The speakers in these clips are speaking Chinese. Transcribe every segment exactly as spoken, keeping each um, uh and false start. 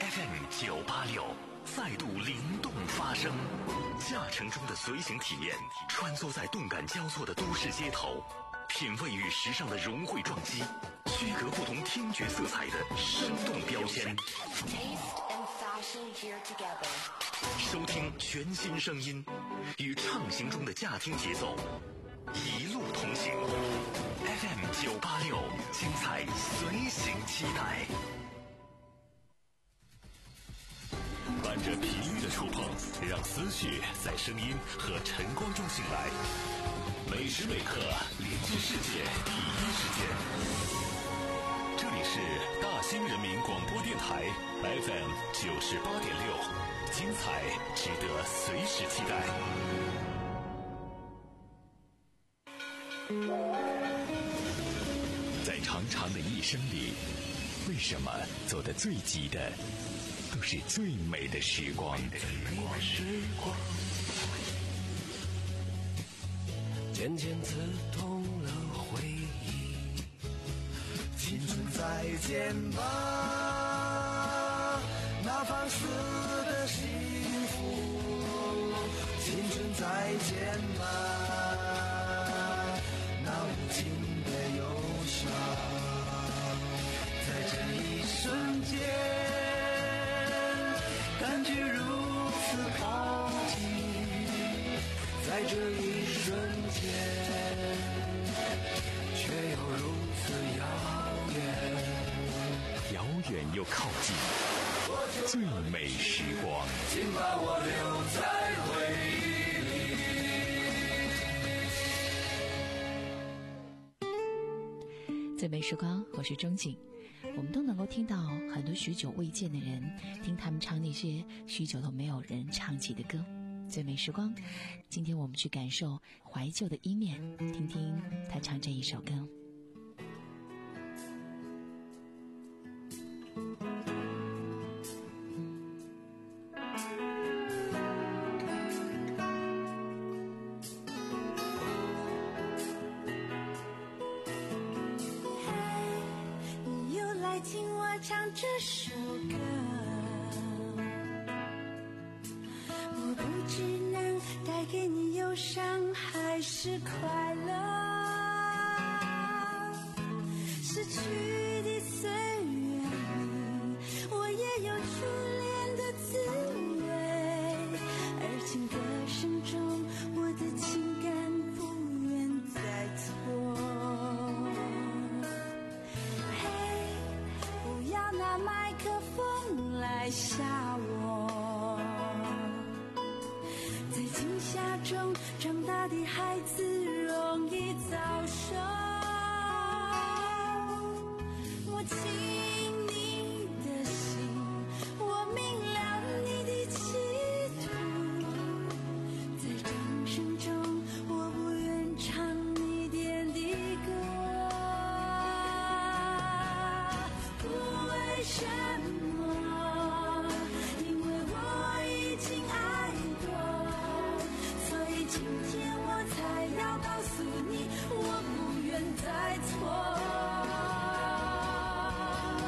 F M 九八六再度灵动发声，驾乘中的随行体验，穿梭在动感交错的都市街头，品味与时尚的融汇撞击，区隔不同听觉色彩的生动标签。收听全新声音，与畅行中的驾听节奏，一路同行。F M 九八六，精彩随行期待。伴着频率的触碰，让思绪在声音和晨光中醒来。每时每刻连接世界第一时间。这里是大兴人民广播电台 F M 九十八点六，精彩值得随时期待。在长长的一生里，为什么走得最急的都是最美的时光？ 渐渐刺痛了回忆，青春再见吧，那放肆的幸福，青春再见吧，那无情的忧伤，在这一瞬间感觉如此靠近，在这一瞬间却又如此遥远， 遥远又靠近，最美时光， 请把我留在回忆里。最美时光，我是钟景。我们都能够听到很多许久未见的人，听他们唱那些许久都没有人唱起的歌。最美时光，今天我们去感受怀旧的一面，听听他唱这一首歌。 你又来听我唱这首歌，我不知能带给你忧伤还是快乐，失去的岁月里我也有初恋的滋味，而情歌声中我的情感不愿再错。嘿，不要拿麦克风来吓我，在惊吓中长大的孩子容易早熟，我听你的心，我明了你的企图，在掌声中我不愿唱你点的歌，不为什么，因为我已经爱过，所以今天我才要告诉你，我不愿再错。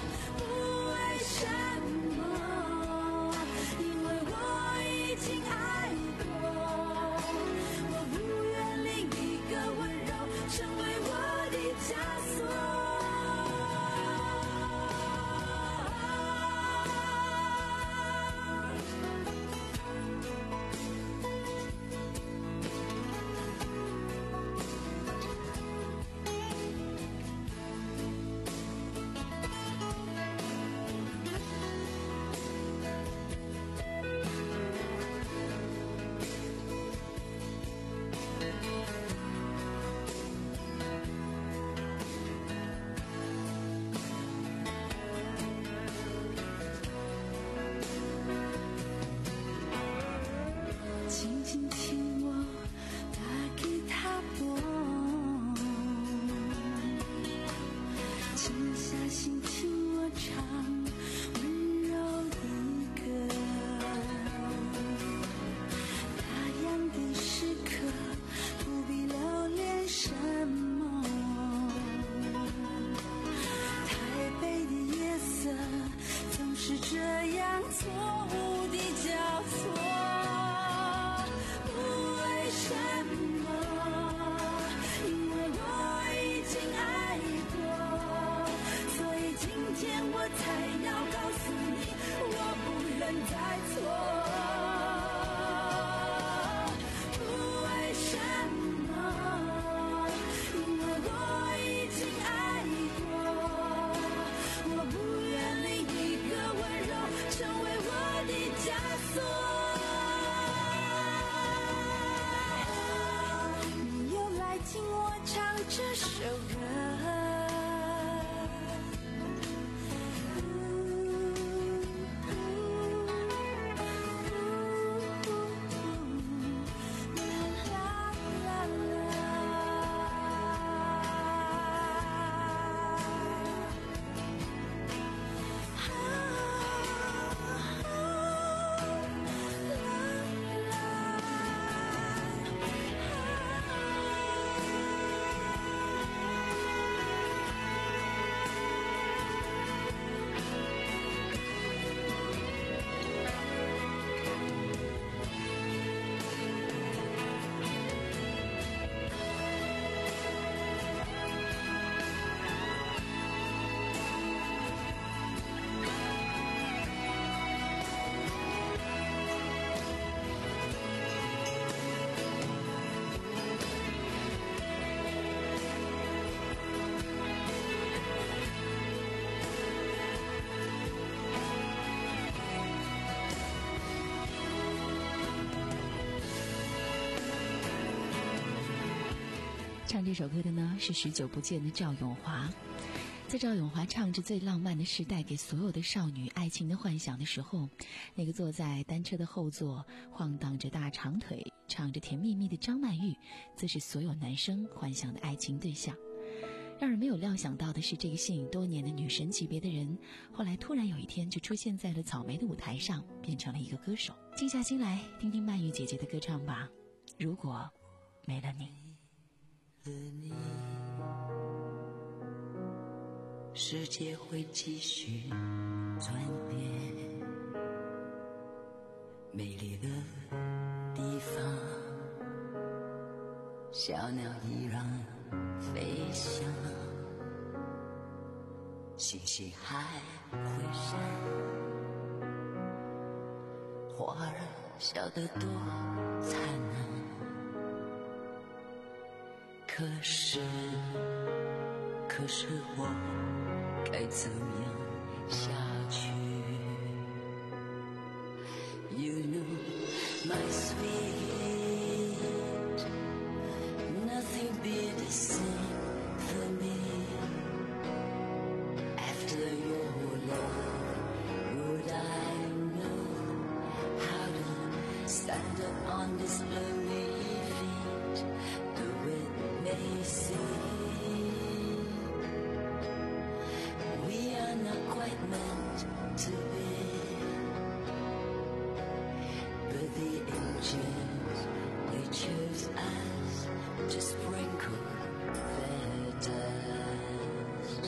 唱这首歌的呢是许久不见的赵咏华。在赵咏华唱着最浪漫的事带给所有的少女爱情的幻想的时候，那个坐在单车的后座晃荡着大长腿唱着甜蜜蜜的张曼玉，则是所有男生幻想的爱情对象。让人没有料想到的是，这个吸引多年的女神级别的人，后来突然有一天就出现在了草莓的舞台上，变成了一个歌手。静下心来听听曼玉姐姐的歌唱吧。如果没了你， 你世界会继续转变，美丽的地方，小鸟依然飞翔，星星还会闪，花儿笑得多灿烂。可是可是我该怎样下去？ You know my sweet, nothing be the same for me. After your love, would I know how to stand up on this lonely feet? The wind may say we are not quite meant to be, but the angels, they chose us to sprinkle their dust.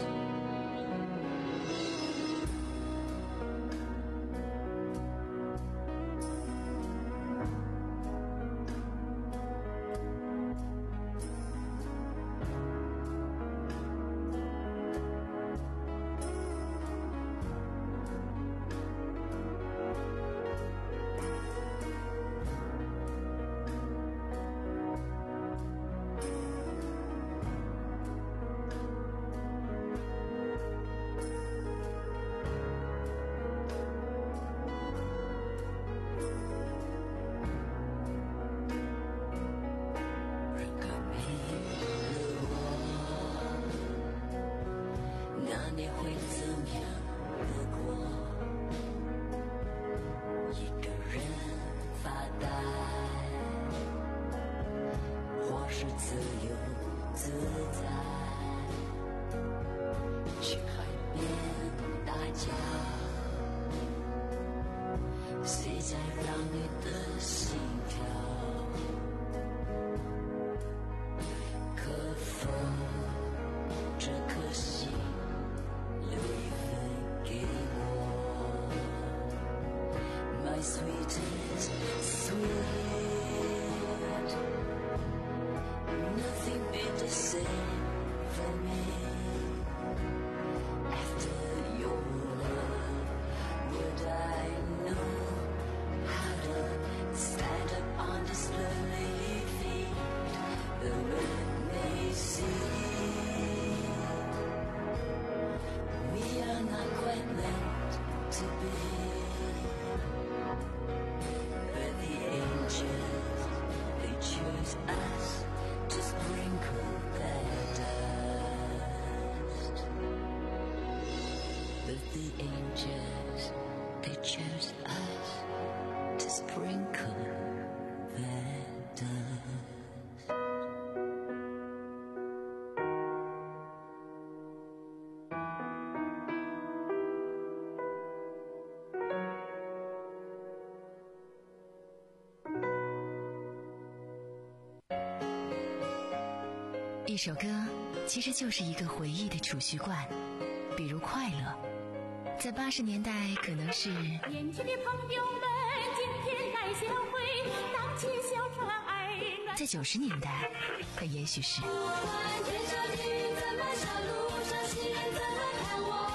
一首歌其实就是一个回忆的储蓄罐，比如快乐，在八十年代可能是年轻的朋友们今天来相会，荡起小船儿暖， 在九十年代它也许是不管天上雨怎么下，路上行人怎么看我，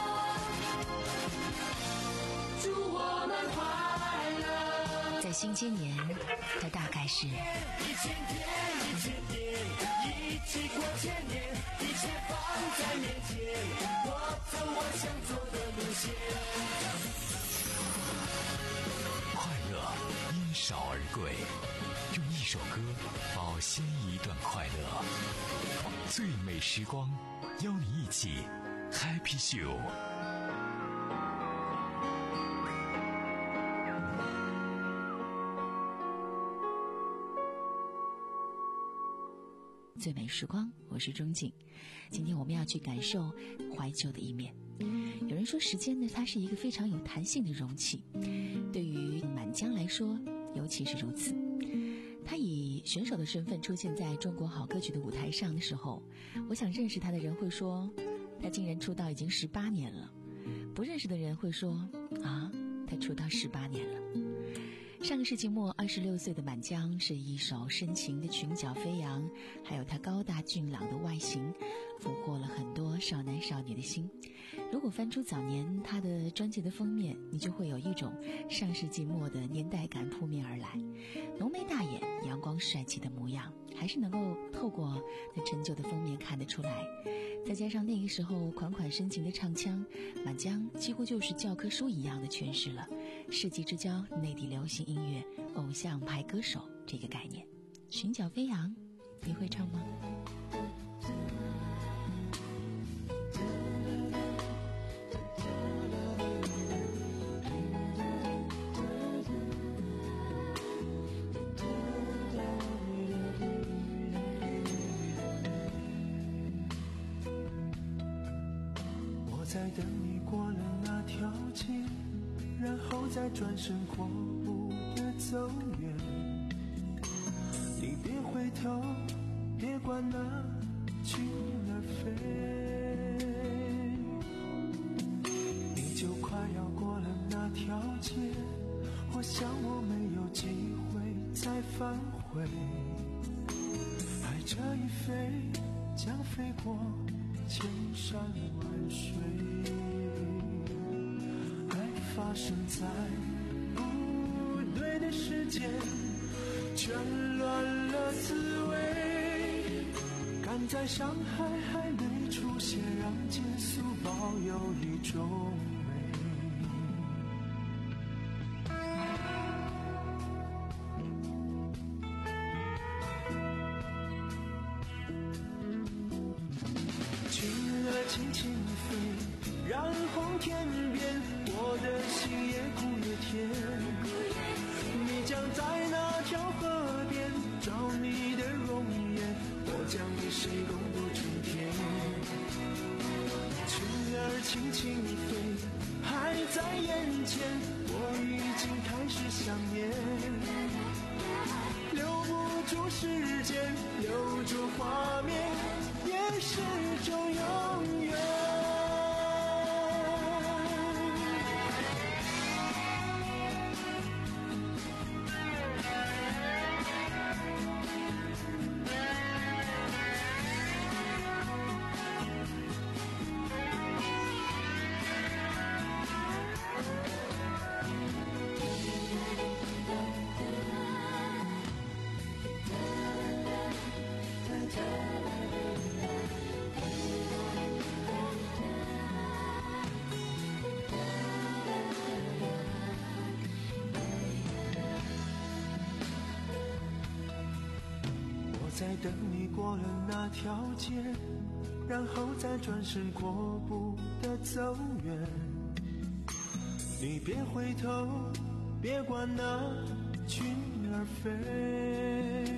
祝我们快乐。 在新千年它大概是一千天一千年，一起过千年，一切放在面前，我走我想走的路线。 快乐因时少而贵，用一首歌保鲜一段快乐。最美时光，邀你一起 Happy Show。 最美时光，我是钟静。今天我们要去感受怀旧的一面。有人说时间呢，它是一个非常有弹性的容器，对于满江来说尤其是如此。他以选手的身份出现在中国好歌曲的舞台上的时候，我想认识他的人会说他竟然出道已经十八年了，不认识的人会说啊，他出道十八年了。上个世纪末二十六岁的满江是一首深情的裙角飞扬，还有他高大俊朗的外形俘获了很多少男少女的心。如果翻出早年他的专辑的封面，你就会有一种上世纪末的年代感扑面而来。浓眉大眼，阳光帅气的模样，还是能够透过那陈旧的封面看得出来。再加上那个时候款款深情的唱腔，满江几乎就是教科书一样的诠释了世纪之交内地流行音乐偶像派歌手这个概念。裙角飞扬，你会唱吗？ 在等你过了那条街，然后再转身阔步的走远。你别回头，别管那群儿飞，你就快要过了那条街，我想我没有机会再返回。爱这一飞，将飞过千山万水，爱发生在不对的时间，全乱了滋味。赶在伤害还没出现，让结束保有一种美。轻轻飞，让红天边，我的心也哭也甜。你将在那条河边找你的容颜，我将与谁共度春天。裙儿轻轻飞，还在眼前，我已经开始想念。留不住时间，留住画面，也是种永远。在等你过了那条街，然后再转身阔步的走远。你别回头，别管那群儿飞，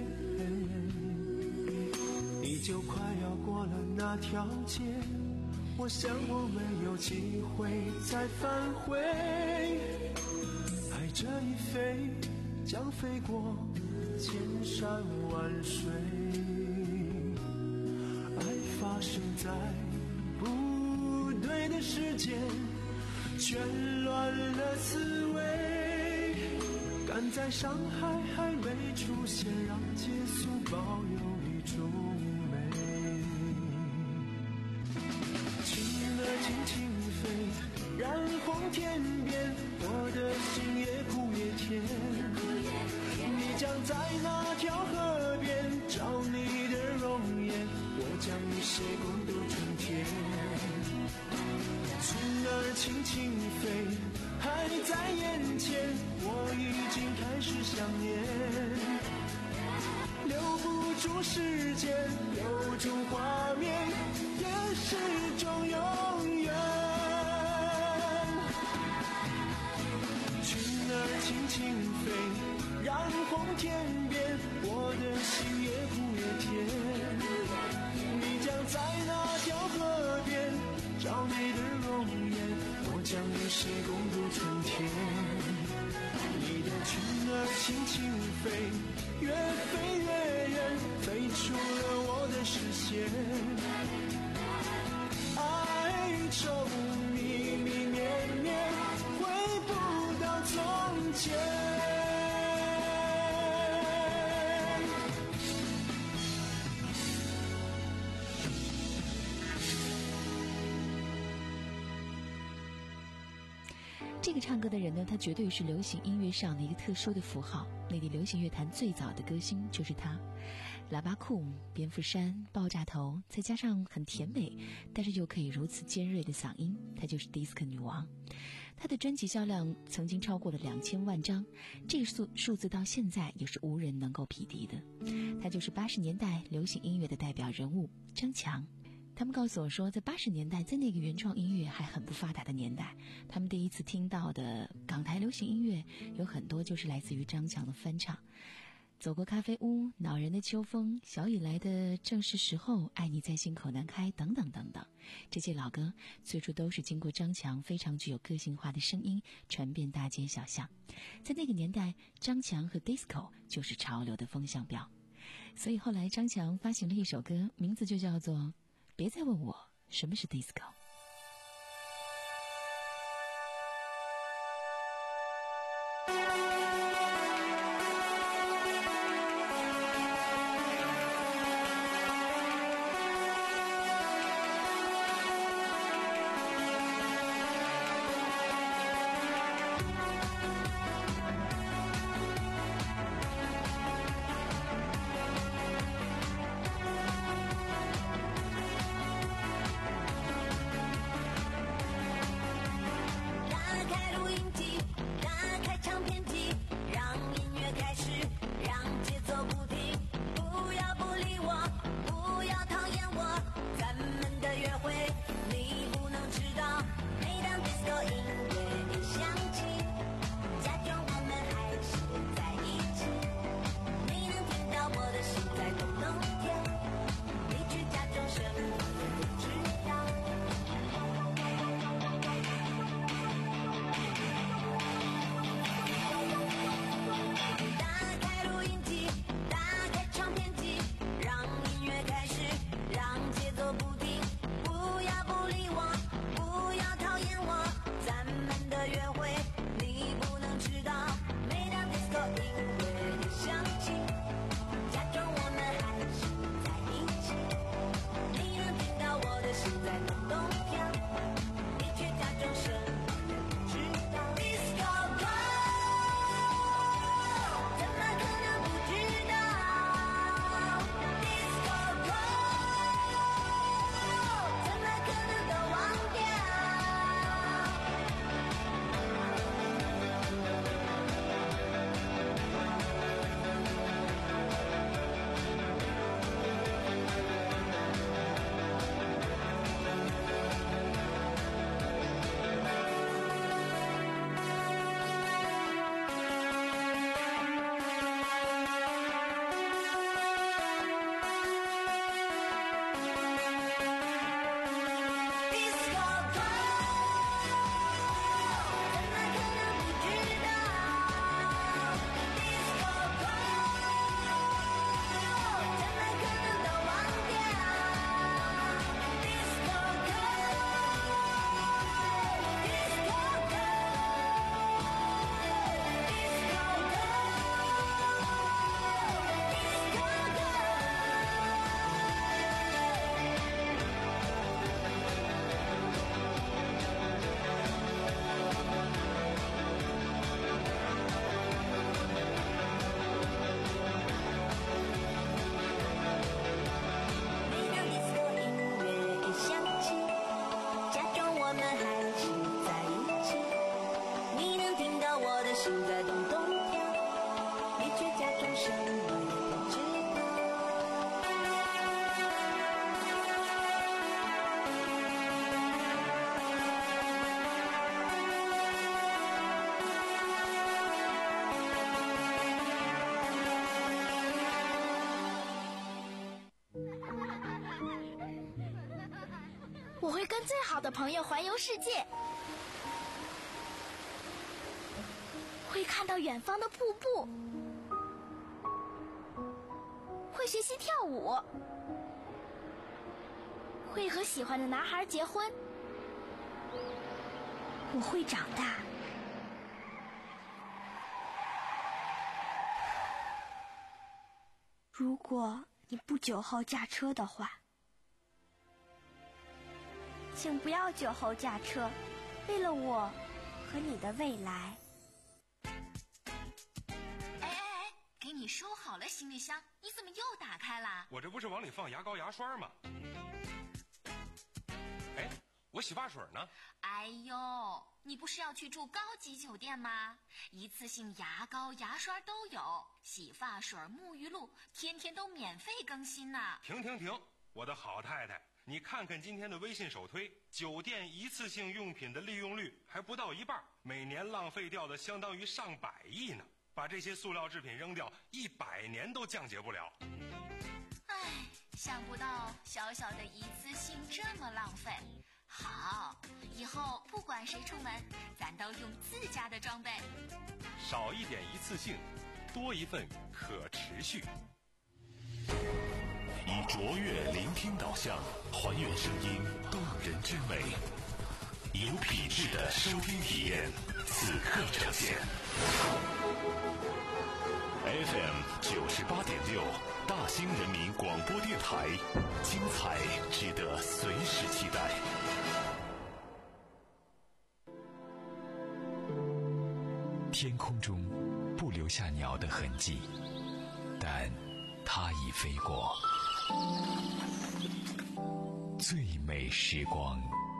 你就快要过了那条街，我想我没有机会再返回。爱这一飞，将飞过千山万水，爱发生在不对的时间，全乱了滋味。赶在伤害还没出现，让结束保有一种美。轻儿轻轻飞，染红天边，我的心也苦也甜。你将在那条河边找你的容颜，我将与谁共度春天。裙儿轻轻飞，还在眼前，我已经开始想念，留不住时间，留住画面，也是种永远。裙儿轻轻飞，染红天边，我的心越哭越甜。你将在那条河边找你的容颜，我将与谁共度春天。你的裙儿轻轻飞，越飞越远，飞出了我的视线。哀愁密密绵绵，回不到从前。 这个唱歌的人呢，他绝对是流行音乐上的一个特殊的符号。内地流行乐坛最早的歌星就是他，喇叭裤、蝙蝠衫、爆炸头，再加上很甜美，但是又可以如此尖锐的嗓音，她就是 disco 女王。她的专辑销量曾经超过了两千万张，这个数数字到现在也是无人能够匹敌的。她就是八十年代流行音乐的代表人物张强。他们告诉我说，在八十年代，在那个原创音乐还很不发达的年代，他们第一次听到的港台流行音乐有很多就是来自于张强的翻唱。走过咖啡屋、恼人的秋风、小雨来的正是时候、爱你在心口难开等等等等，这些老歌最初都是经过张强非常具有个性化的声音传遍大街小巷。在那个年代，张强和 disco 就是潮流的风向标，所以后来张强发行了一首歌，名字就叫做别再问我什么是 disco。 心在咚咚跳，你却假装什么也不知道。 我会跟最好的朋友环游世界，会看到远方的瀑布，会学习跳舞，会和喜欢的男孩结婚。我会长大。如果你不酒后驾车的话，请不要酒后驾车，为了我和你的未来。 哎哎哎，给你收好了行李箱，你怎么又打开了？ 我这不是往里放牙膏牙刷吗？哎，我洗发水呢？ 哎呦，你不是要去住高级酒店吗？一次性牙膏牙刷都有，洗发水沐浴露天天都免费更新呢。 停停停，我的好太太，你看看今天的微信首推，酒店一次性用品的利用率还不到一半，每年浪费掉的相当于上百亿呢。把这些塑料制品扔掉，一百年都降解不了。 唉，想不到小小的一次性这么浪费。好，以后不管谁出门，咱都用自家的装备。 少一点一次性，多一份可持续。 以卓越聆听导向，还原声音动人之美，有品质的收听体验，此刻呈现。F M 九十八点六，大兴人民广播电台，精彩值得随时期待。 天空中不留下鸟的痕迹，但它已飞过。最美时光。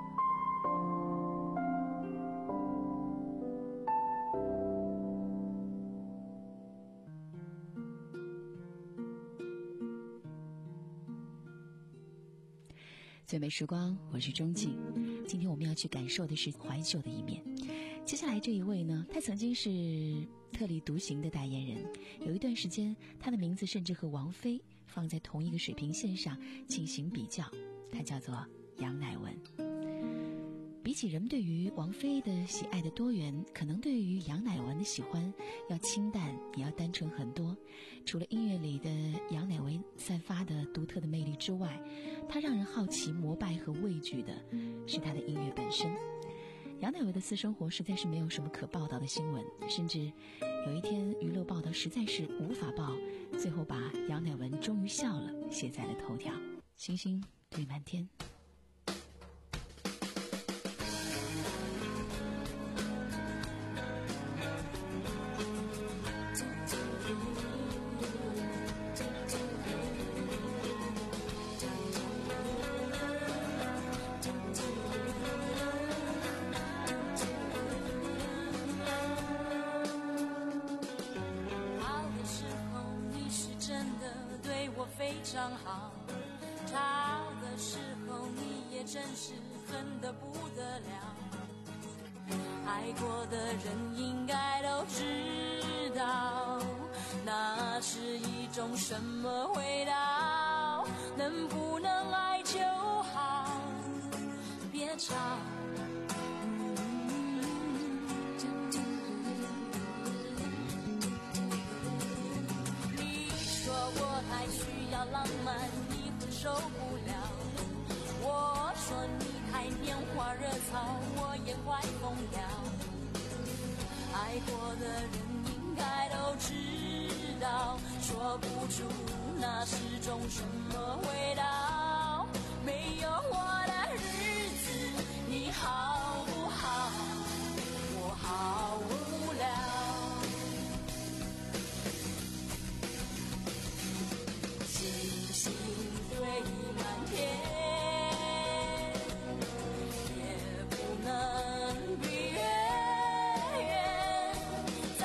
最美时光，我是钟静。今天我们要去感受的是怀旧的一面。接下来这一位呢，他曾经是特立独行的代言人，有一段时间他的名字甚至和王菲放在同一个水平线上进行比较，他叫做杨乃文。比起人们对于王菲的喜爱的多元，可能对于杨乃文的喜欢要清淡，也要单纯很多。除了音乐里的杨乃文散发的独特的魅力之外，他让人好奇、膜拜和畏惧的是他的音乐本身。杨乃文的私生活实在是没有什么可报道的新闻，甚至有一天娱乐报道实在是无法报，最后把杨乃文终于笑了写在了头条。星星堆满天。 非常好，差的时候你也真是恨得不得了。爱过的人应该都知道，那是一种什么味道。能不能爱就好，别吵。我太需要浪漫，你会受不了。我说你太拈花惹草，我也快疯了。爱过的人应该都知道，说不出那是种什么味道。没有我的日子你好不好？我好无聊。星星堆满天，也不能比月圆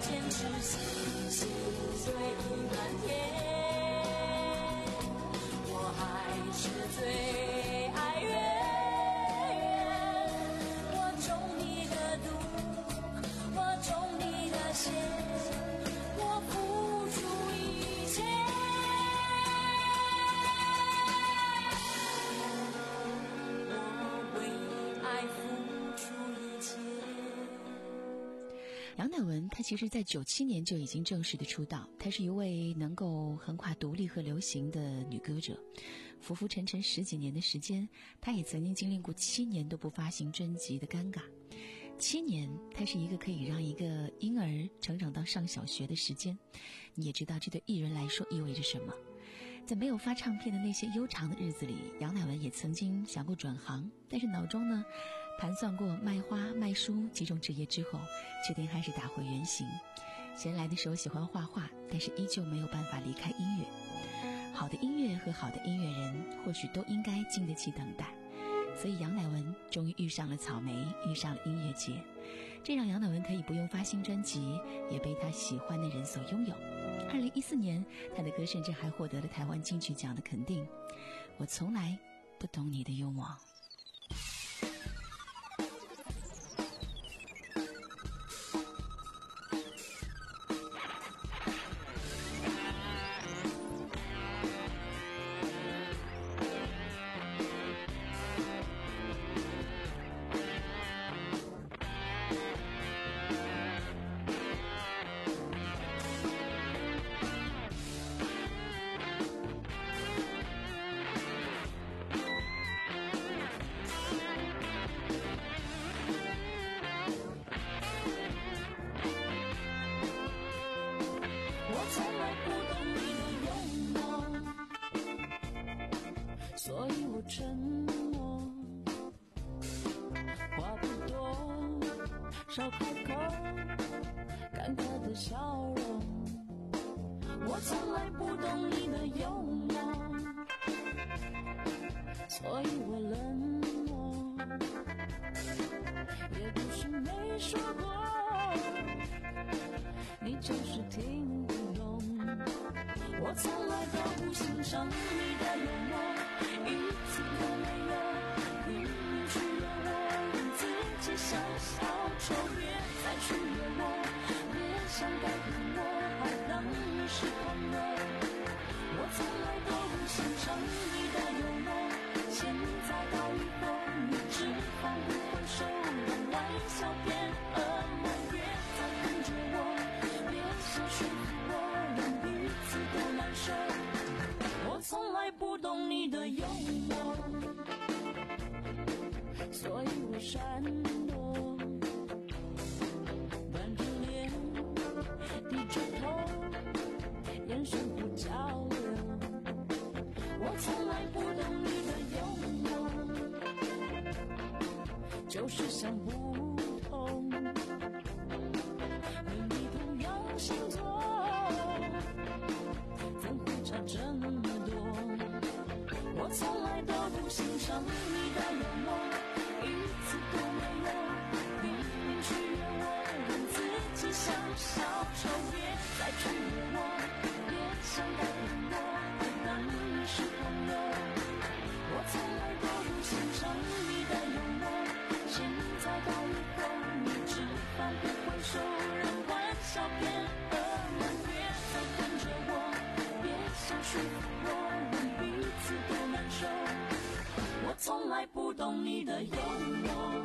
坚持，星星堆满天，我还是最爱月圆。我种你的毒，我种你的线，我付出一切。我为爱付出一切。 杨乃文她其实在九七年就已经正式的出道，她是一位能够横跨独立和流行的女歌者。浮浮沉沉十几年的时间，她也曾经经历过七年都不发行专辑的尴尬。七年，它是一个可以让一个婴儿成长到上小学的时间。你也知道这对艺人来说意味着什么。在没有发唱片的那些悠长的日子里，杨乃文也曾经想过转行，但是脑中呢盘算过卖花卖书几种职业之后，决定还是打回原形。闲来的时候喜欢画画，但是依旧没有办法离开音乐。好的音乐和好的音乐人或许都应该经得起等待，所以杨乃文终于遇上了草莓，遇上了音乐节，这让杨乃文可以不用发新专辑，也被他喜欢的人所拥有。二零一四年，他的歌甚至还获得了台湾金曲奖的肯定。我从来不懂你的勇往。 所以我沉默，话不多，少开口，尴尬的笑容。我从来不懂你的幽默，所以我冷漠，也不是没说过，你就是听不懂。我从来都不欣赏你的幽默，一次都没有，明明需要我让自己小小丑，别再取悦我，别想改变我，还当你是朋友。我从来都不欣赏你的幽默，现在到以后你只放不回手，让玩笑变噩梦，别再跟着我，别想说服我，让彼此都难受。我从来不懂你的幽默，所以我闪躲，板着脸，低着头，眼神不交流。我从来不懂你的幽默，就是想不通，和你同样星座，怎会差这么多？我从来都不欣赏你的幽默，一次都没有，明明取悦我，让自己小小丑，别再取悦我，别想改变我，还当你是朋友。我从来都不欣赏你的幽默，现在到以后你只放不回手，让玩笑变噩梦，别再跟着我，别想说服我，让彼此都难受。我从来不懂你的幽默。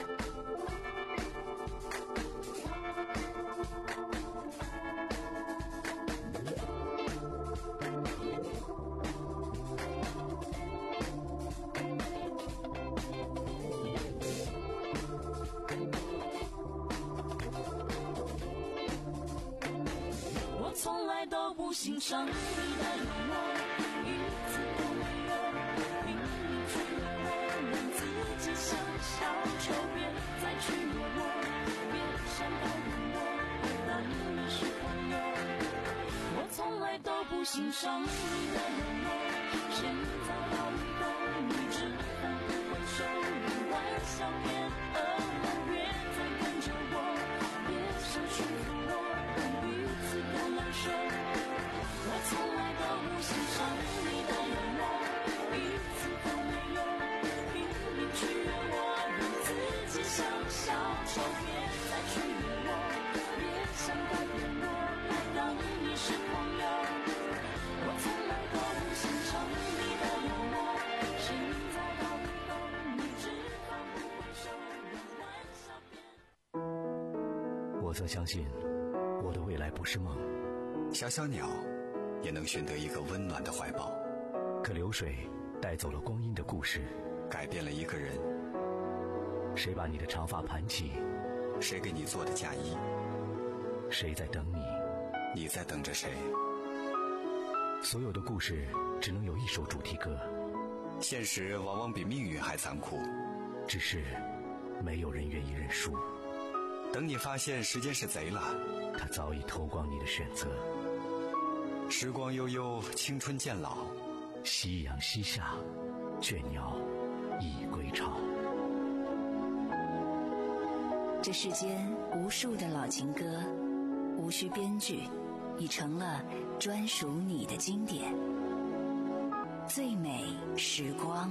我从来都不欣赏你的幽默，一次都没有，明明取悦我，让自己小小丑，别再取悦我，别想改变我，还当你是朋友。我从来都不欣赏你的幽默，现在到以后你只放不回手，让玩笑变噩梦，别再跟着我，别想说服我， 曾相信我的未来不是梦， 小小鸟也能寻得一个温暖的怀抱。 可流水带走了光阴的故事， 改变了一个人。 谁把你的长发盘起？ 谁给你做的嫁衣？ 谁在等你？ 你在等着谁？ 所有的故事只能有一首主题歌。 现实往往比命运还残酷， 只是没有人愿意认输。 等你发现时间是贼了， 他早已偷光你的选择。 时光悠悠，青春渐老， 夕阳西下，倦鸟已归巢。 这世间无数的老情歌，无需编剧，已成了专属你的经典。最美时光，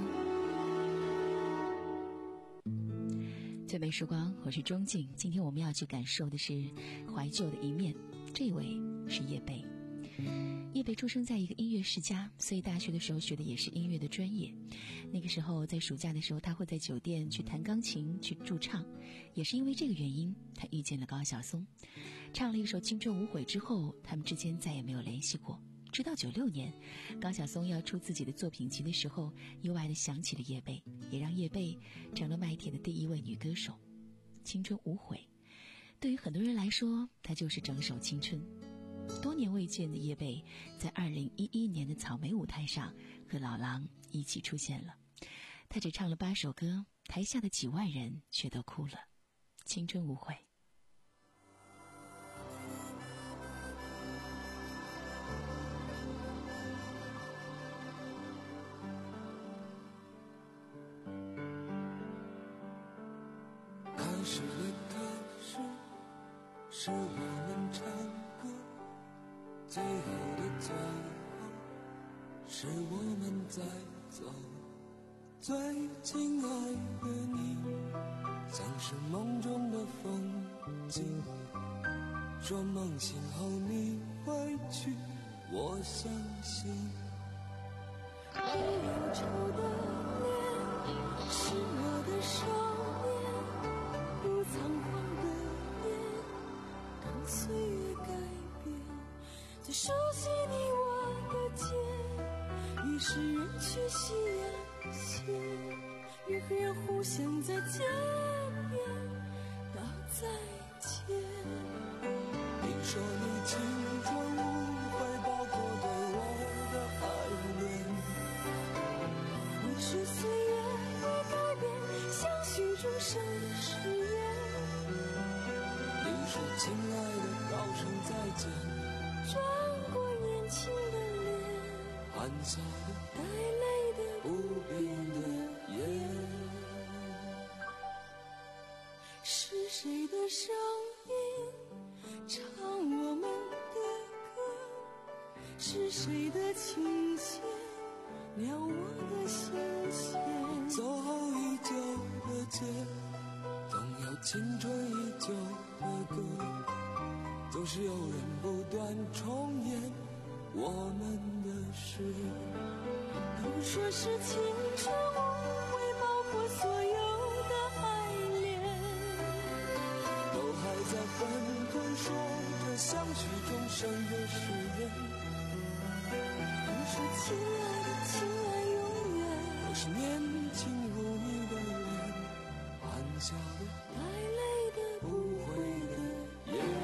最美时光，我是钟静。今天我们要去感受的是怀旧的一面。这位是叶蓓。叶蓓出生在一个音乐世家，所以大学的时候学的也是音乐的专业。那个时候在暑假的时候，他会在酒店去弹钢琴，去驻唱。也是因为这个原因，他遇见了高晓松，唱了一首《青春无悔》之后，他们之间再也没有联系过。直到九六年，高晓松要出自己的作品集的时候，意外地想起了叶蓓，也让叶蓓成了麦田的第一位女歌手。青春无悔，对于很多人来说，它就是整首青春。多年未见的叶蓓，在二零一一年的草莓舞台上和老狼一起出现了。他只唱了八首歌，台下的几万人却都哭了。青春无悔。 开始的开始，是我们唱歌；最后的最后，是我们在走。最亲爱的你，像是梦中的风景。说梦醒后你会去，我相信。 你忧愁的脸，是我的少年，不仓皇的眼，当岁月改变，最熟悉你我的肩，于是人去夕阳前，人和人互相再见面，道再见。 你说你青春无悔，包括对我的爱恋。 或许岁月会改变，像许终生的誓言。 你说亲爱的，道声再见。 转过年轻的脸， 含笑的， 带泪的， 不变的眼。 是谁的声音唱我们的歌？是谁的琴弦撩我的心弦？ 走后已久的街，总有青春已久的歌，总是有人不断重演我们的事。 都说是青春无悔，包括所有的爱恋， 都还在纷纷说着相许终生的誓言。 都说亲爱的，亲爱永远， 可是年轻如你的脸，含笑的， 带泪的， 不悔的眼。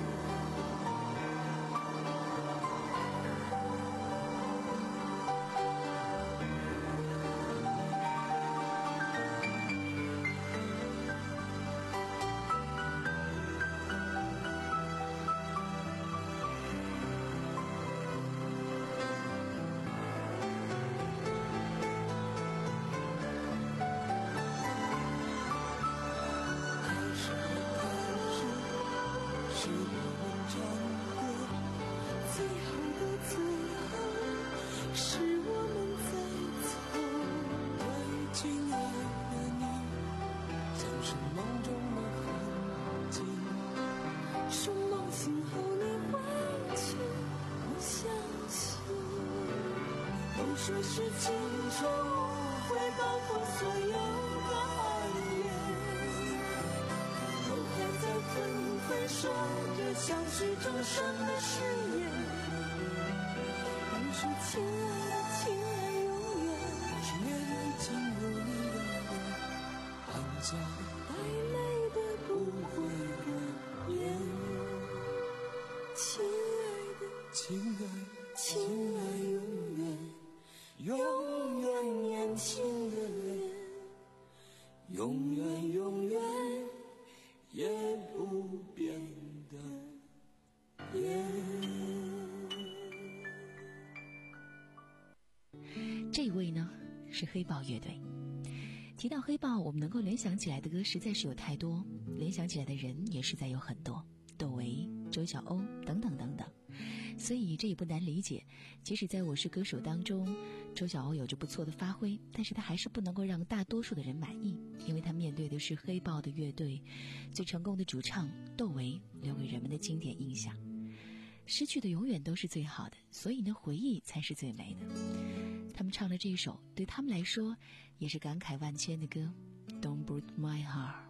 说是青春无悔，包括所有的爱恋，都还在纷纷说是终生的誓言。你是亲爱的，亲爱永远，永远将永远含着带泪的不会改变。亲爱的，亲爱的，亲爱永远，永远年轻的脸，永远永远也不变的眼。 这一位呢是黑豹乐队。提到黑豹，我们能够联想起来的歌实在是有太多，联想起来的人也实在有很多，窦唯、周晓鸥等等等等。所以这也不难理解，即使在我是歌手当中，周晓鸥有着不错的发挥，但是他还是不能够让大多数的人满意，因为他面对的是黑豹的乐队，最成功的主唱窦唯留给人们的经典印象。失去的永远都是最好的，所以呢，回忆才是最美的。他们唱的这一首对他们来说也是感慨万千的歌 Don't Break My Heart。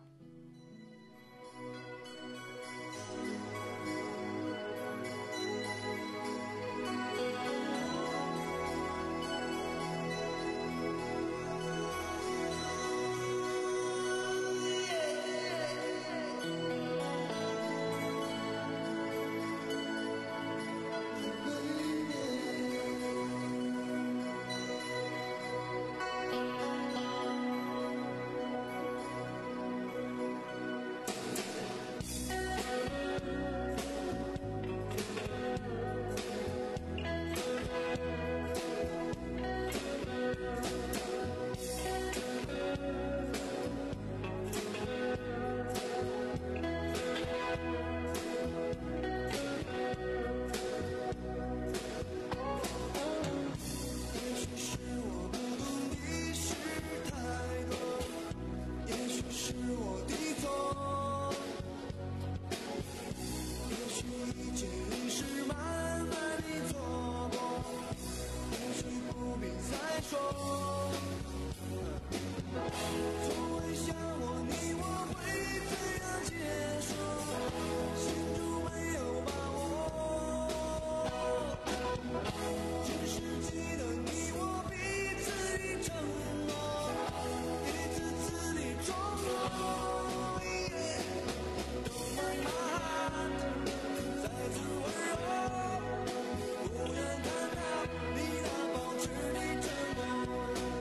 不愿看到你那保持的沉默。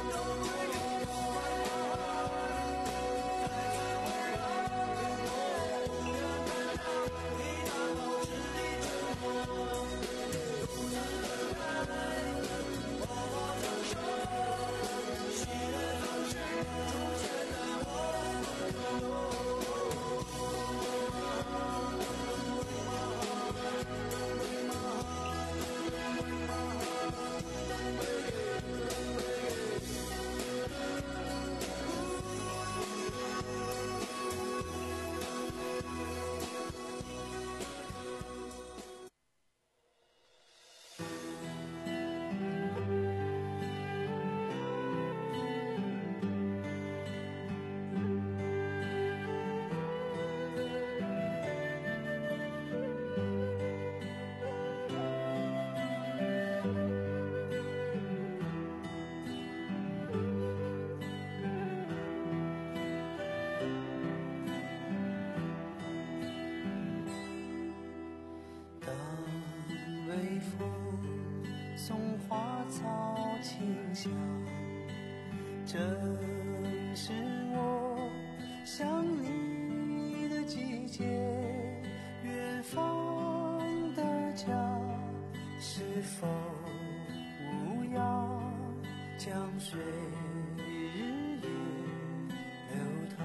想，正是我想你的季节。远方的家是否无恙？江水日夜流淌。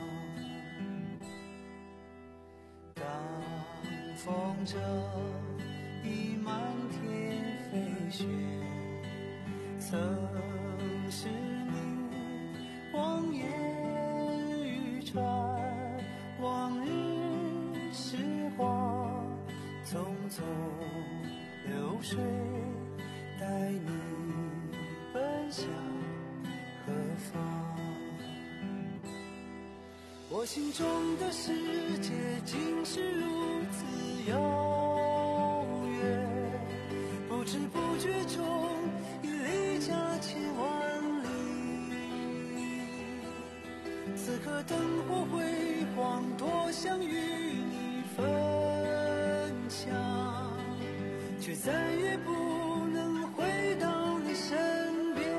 当风筝已满天飞雪，曾是你望眼欲穿，往日时光匆匆流水，带你奔向何方？我心中的世界竟是如此遥远，不知不觉中已离家千万里。此刻灯火辉煌，多想与你分享，却再也不能回到你身边。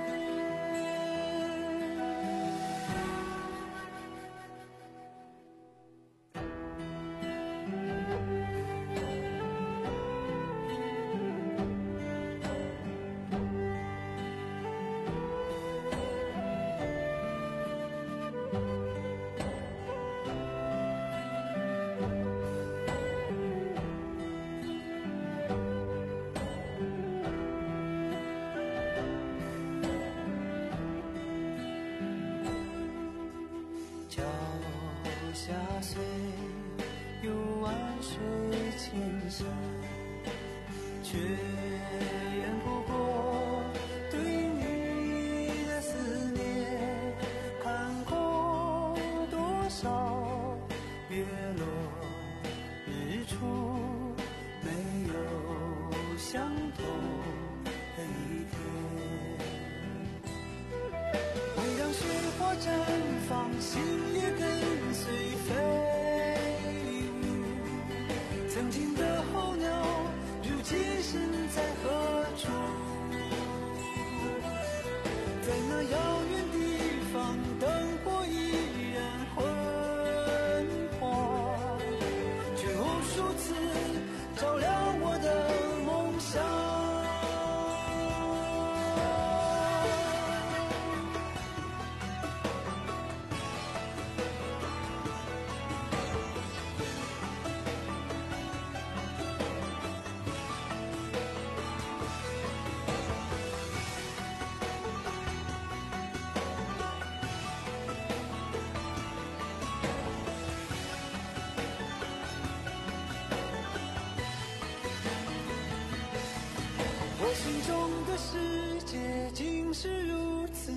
脚下虽有万水千山，却远不过对你的思念。看过多少月落日出，没有相同的一天。为让雪花绽放，心也跟随飞舞。曾经的候鸟，如今身在何处？在那遥远地方，灯火依然昏黄，却无数次照亮我的梦想。我心中的世界竟是如此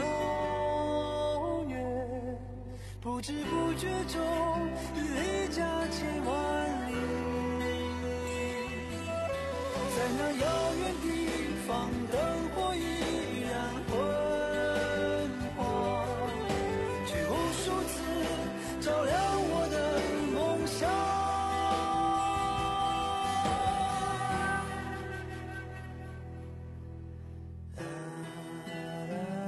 遥远，不知不觉中已离家千万里。在那遥远地方，灯火依然昏黄，却无数次照亮我的梦想。啦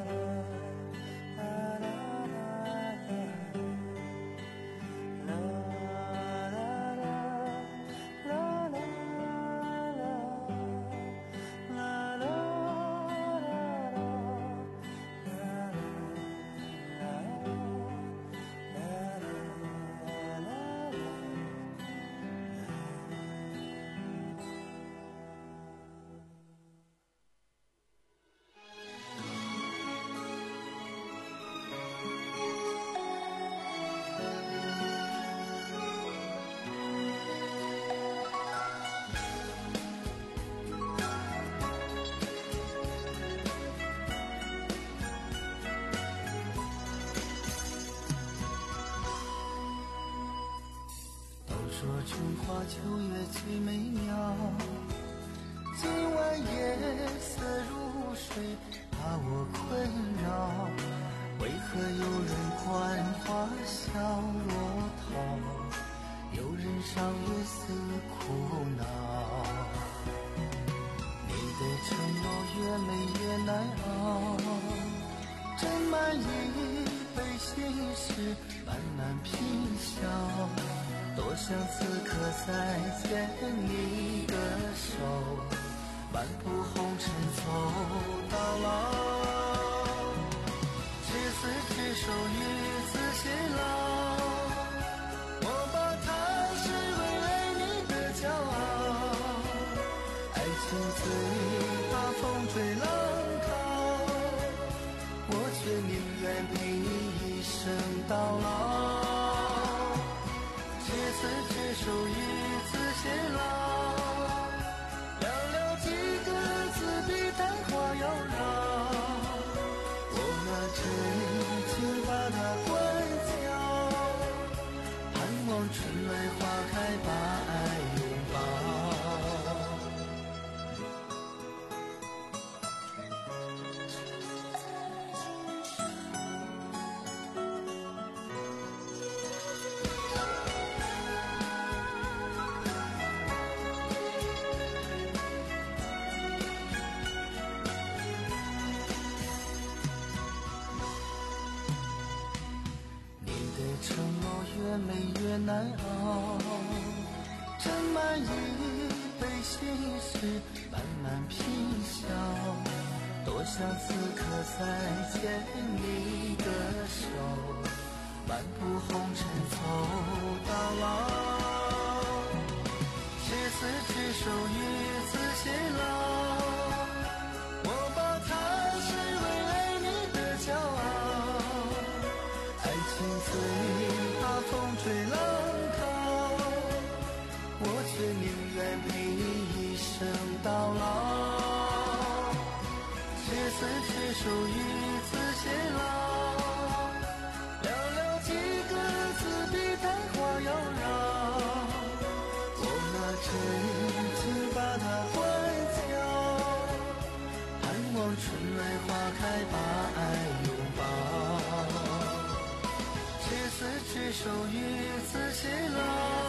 说春花秋月最美妙，今晚夜色如水把我困扰，为何有人观花笑落桃，有人赏月思苦恼。你的承诺越美越难熬，斟满一杯心事慢慢品笑，多想此刻再牵你的手，漫步红尘走到老。执子之手与子偕老，我把它视为你的骄傲。爱情最怕风吹浪涛，我却宁愿陪你一生到老。执子之手与子偕老，寥寥几个字比昙花妖娆。我拿真情把它灌浇，盼望春来花开把爱拥抱。承诺越美越难熬，斟满一杯心事慢慢品笑，多想此刻再牵你的手，漫步红尘走到老。执子之手与子偕老，我把它视为你的骄傲。爱情最怕风吹浪涛，我却宁愿陪你一生到老。执子之手与子偕老，寥寥几个字比昙花妖娆。我拿真情把它灌浇，盼望春来花开把爱拥抱。执子之手与子偕老，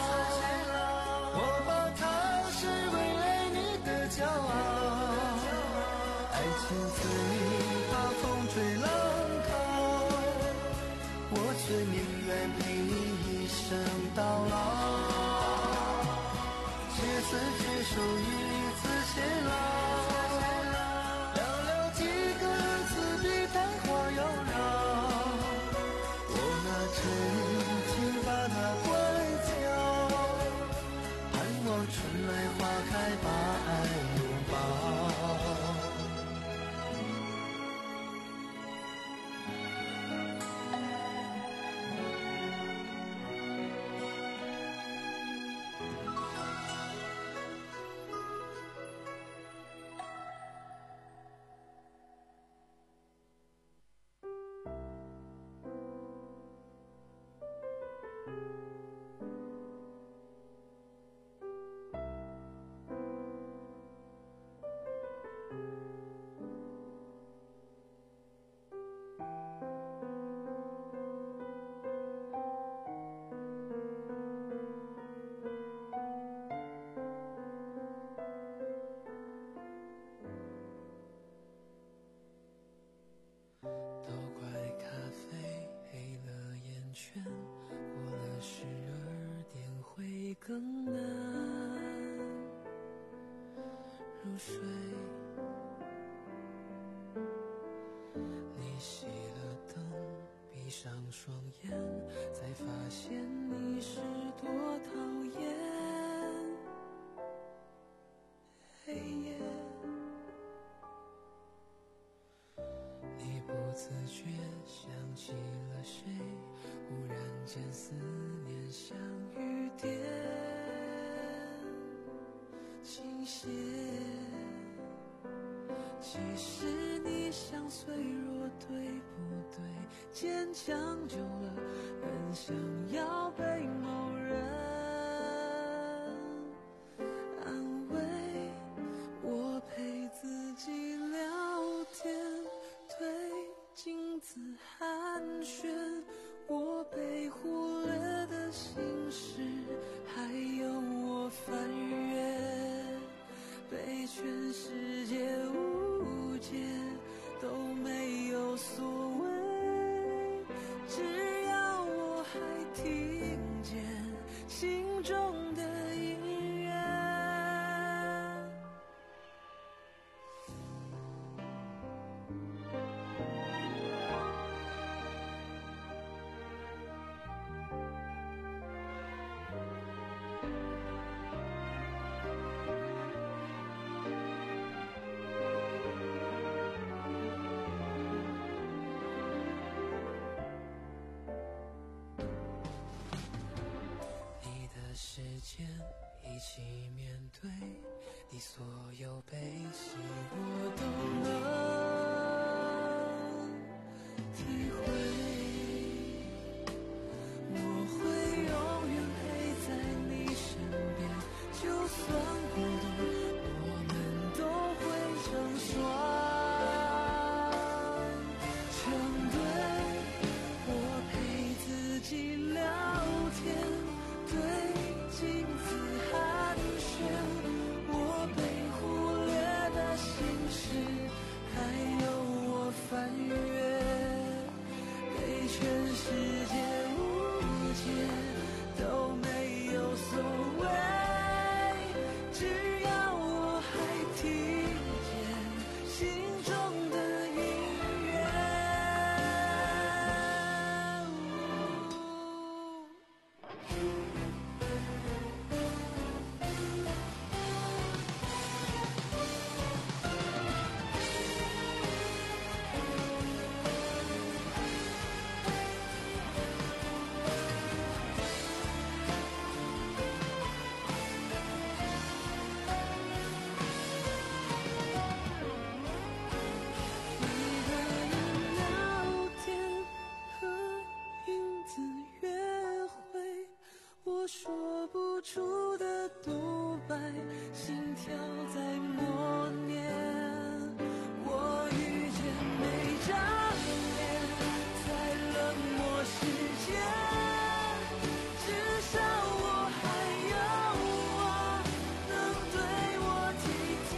我把它视为你的骄傲。爱情最怕风吹浪涛，我却宁愿陪你一生到老。执子之手与子偕老，寥寥几个字比昙花妖娆。真情把它灌浇，盼望春来花开把爱拥抱。 更难入睡，你熄了灯，闭上双眼，才发现你是多讨厌。黑夜，你不自觉想起了谁，忽然间思念像雨点倾泻。其实你想脆弱对不对？坚强久了，很想要被某人眩，我被忽略的心事，还有我翻越，被全世界误解，都没有所谓，只要我还听见心中的音乐。时间一起面对，你所有悲喜我都能体会，我会永远陪在你身边，就算孤独我们都会成双成对，我陪自己聊天，对镜子寒暄，我被忽略的心事，还有我翻越，被全世界误解，都没有所谓，只要我还听见心中的音乐。我说不出的独白，心跳在默念，我遇见每张脸，在冷漠世界，至少我还有我，能对我体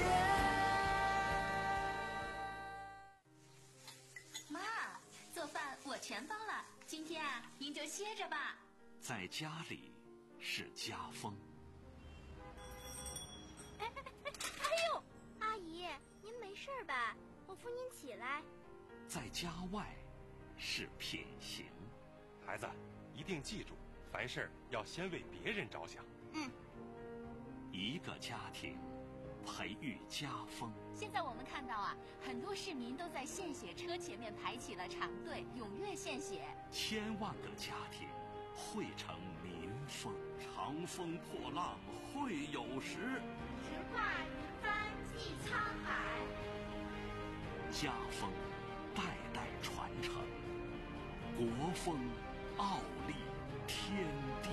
贴。妈，做饭我全包了，今天啊，您就歇着吧。 在家里是家风。 哎哎哎哎呦，阿姨，您没事吧？我扶您起来。 在家外是品行。 孩子，一定记住，凡事要先为别人着想。 嗯。 一个家庭培育家风。 现在我们看到啊，很多市民都在献血车前面排起了长队，踊跃献血。 千万个家庭汇成民风，长风破浪会有时， 直挂云帆济沧海。 家风代代传承，国风傲立天地。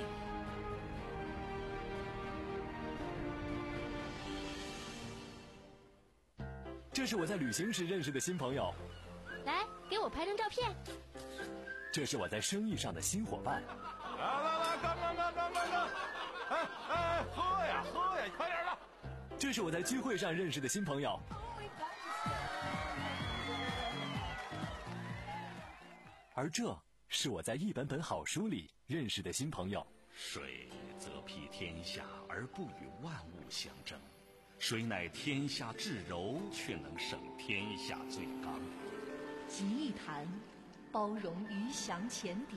这是我在旅行时认识的新朋友， 来给我拍张照片。 这是我在生意上的新伙伴。 来来来，干干干干干干！哎哎，喝呀喝呀，快点的！ 这是我在聚会上认识的新朋友。而这是我在一本本好书里认识的新朋友。 水则披天下而不与万物相争，水乃天下至柔，却能胜天下最刚。 集一坛，包容鱼翔浅底；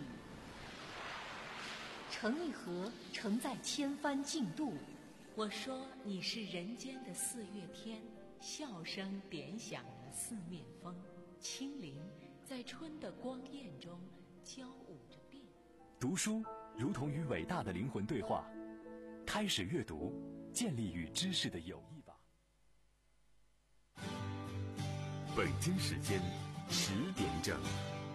盛一盒，承载千帆竞渡。我说你是人间的四月天，笑声点响了四面风，轻灵在春的光艳中交舞着变。 读书如同与伟大的灵魂对话，开始阅读，建立与知识的友谊吧。 北京时间十点整。